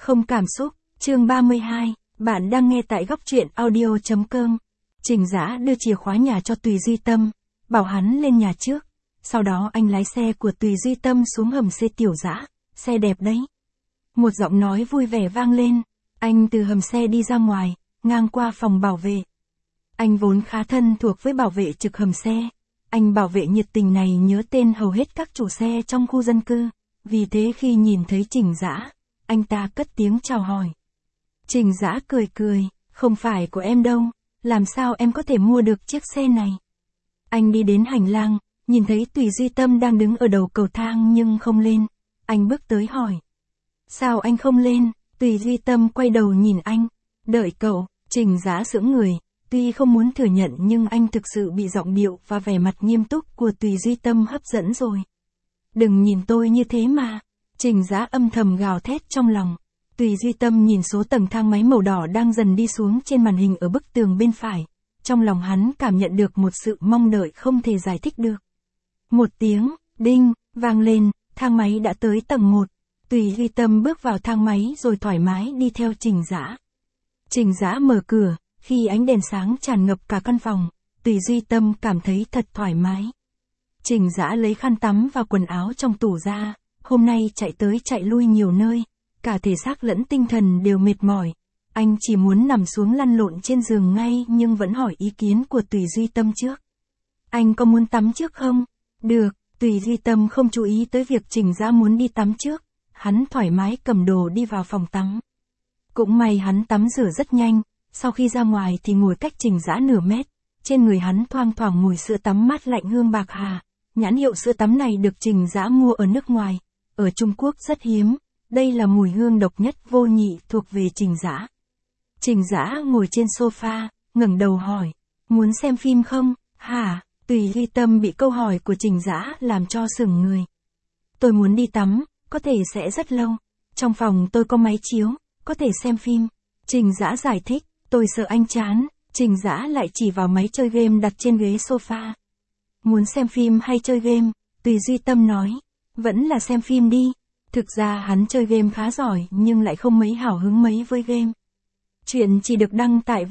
Không cảm xúc, chương 32, bạn đang nghe tại góc truyện audio.com. Trình Dã đưa chìa khóa nhà cho Tùy Duy Tâm, bảo hắn lên nhà trước. Sau đó anh lái xe của Tùy Duy Tâm xuống hầm xe Tiểu Dã, xe đẹp đấy. Một giọng nói vui vẻ vang lên, anh từ hầm xe đi ra ngoài, ngang qua phòng bảo vệ. Anh vốn khá thân thuộc với bảo vệ trực hầm xe. Anh bảo vệ nhiệt tình này nhớ tên hầu hết các chủ xe trong khu dân cư. Vì thế khi nhìn thấy Trình Dã, anh ta cất tiếng chào hỏi. Trình Dã cười cười, không phải của em đâu, làm sao em có thể mua được chiếc xe này. Anh đi đến hành lang, nhìn thấy Tùy Duy Tâm đang đứng ở đầu cầu thang nhưng không lên. Anh bước tới hỏi. Sao anh không lên? Tùy Duy Tâm quay đầu nhìn anh. Đợi cậu. Trình Dã sững người. Tuy không muốn thừa nhận nhưng anh thực sự bị giọng điệu và vẻ mặt nghiêm túc của Tùy Duy Tâm hấp dẫn rồi. Đừng nhìn tôi như thế mà. Trình Dã âm thầm gào thét trong lòng. Tùy Duy Tâm nhìn số tầng thang máy màu đỏ đang dần đi xuống trên màn hình ở bức tường bên phải. Trong lòng hắn cảm nhận được một sự mong đợi không thể giải thích được. Một tiếng, đinh, vang lên, thang máy đã tới tầng 1. Tùy Duy Tâm bước vào thang máy rồi thoải mái đi theo Trình Dã. Trình Dã mở cửa, khi ánh đèn sáng tràn ngập cả căn phòng, Tùy Duy Tâm cảm thấy thật thoải mái. Trình Dã lấy khăn tắm và quần áo trong tủ ra, hôm nay chạy tới chạy lui nhiều nơi, cả thể xác lẫn tinh thần đều mệt mỏi. Anh chỉ muốn nằm xuống lăn lộn trên giường ngay nhưng vẫn hỏi ý kiến của Tùy Duy Tâm trước. Anh có muốn tắm trước không? Được, Tùy Duy Tâm không chú ý tới việc Trình Dã muốn đi tắm trước, hắn thoải mái cầm đồ đi vào phòng tắm. Cũng may hắn tắm rửa rất nhanh, sau khi ra ngoài thì ngồi cách Trình Dã nửa mét, trên người hắn thoang thoảng mùi sữa tắm mát lạnh hương bạc hà. Nhãn hiệu sữa tắm này được Trình Dã mua ở nước ngoài, ở Trung Quốc rất hiếm, đây là mùi hương độc nhất vô nhị thuộc về Trình Dã. Trình Dã ngồi trên sofa, ngẩng đầu hỏi, muốn xem phim không? Hả? Tùy Duy Tâm bị câu hỏi của Trình Dã làm cho sững người. Tôi muốn đi tắm, có thể sẽ rất lâu. Trong phòng tôi có máy chiếu, có thể xem phim. Trình Dã giải thích, tôi sợ anh chán. Trình Dã lại chỉ vào máy chơi game đặt trên ghế sofa. Muốn xem phim hay chơi game? Tùy Duy Tâm nói, vẫn là xem phim đi. Thực ra hắn chơi game khá giỏi nhưng lại không mấy hào hứng mấy với game. Chuyện chỉ được đăng tại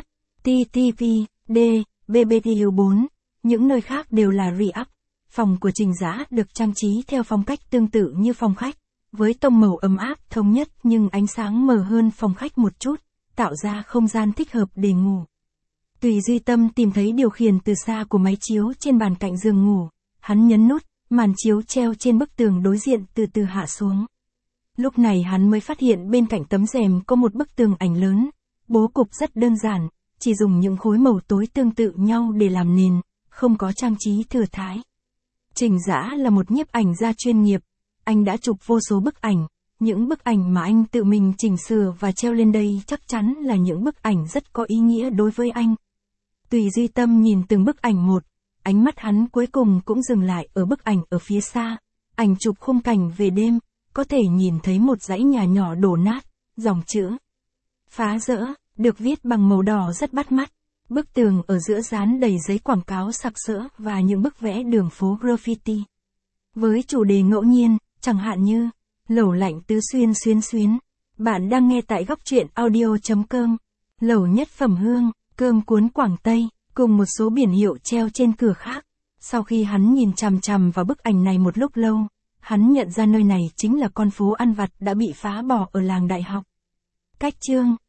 www.ttpd.bbtu4, những nơi khác đều là re-up. Phòng của Trình Dã được trang trí theo phong cách tương tự như phòng khách, với tông màu ấm áp thống nhất nhưng ánh sáng mờ hơn phòng khách một chút, tạo ra không gian thích hợp để ngủ. Tùy Duy Tâm tìm thấy điều khiển từ xa của máy chiếu trên bàn cạnh giường ngủ, hắn nhấn nút, màn chiếu treo trên bức tường đối diện từ từ hạ xuống. Lúc này hắn mới phát hiện bên cạnh tấm rèm có một bức tường ảnh lớn, bố cục rất đơn giản, chỉ dùng những khối màu tối tương tự nhau để làm nền, không có trang trí thừa thãi. Trình Dã là một nhiếp ảnh gia chuyên nghiệp, anh đã chụp vô số bức ảnh, những bức ảnh mà anh tự mình chỉnh sửa và treo lên đây chắc chắn là những bức ảnh rất có ý nghĩa đối với anh. Tùy Duy Tâm nhìn từng bức ảnh một, ánh mắt hắn cuối cùng cũng dừng lại ở bức ảnh ở phía xa, ảnh chụp khung cảnh về đêm, có thể nhìn thấy một dãy nhà nhỏ đổ nát, dòng chữ phá rỡ, được viết bằng màu đỏ rất bắt mắt. Bức tường ở giữa dán đầy giấy quảng cáo sặc sỡ và những bức vẽ đường phố graffiti. Với chủ đề ngẫu nhiên, chẳng hạn như lẩu lạnh Tứ Xuyên xuyến xuyến. Bạn đang nghe tại góc truyện audio.com. Lẩu Nhất Phẩm Hương, cơm cuốn Quảng Tây, cùng một số biển hiệu treo trên cửa khác. Sau khi hắn nhìn chằm chằm vào bức ảnh này một lúc lâu, hắn nhận ra nơi này chính là con phố ăn vặt đã bị phá bỏ ở làng Đại Học. Cách chương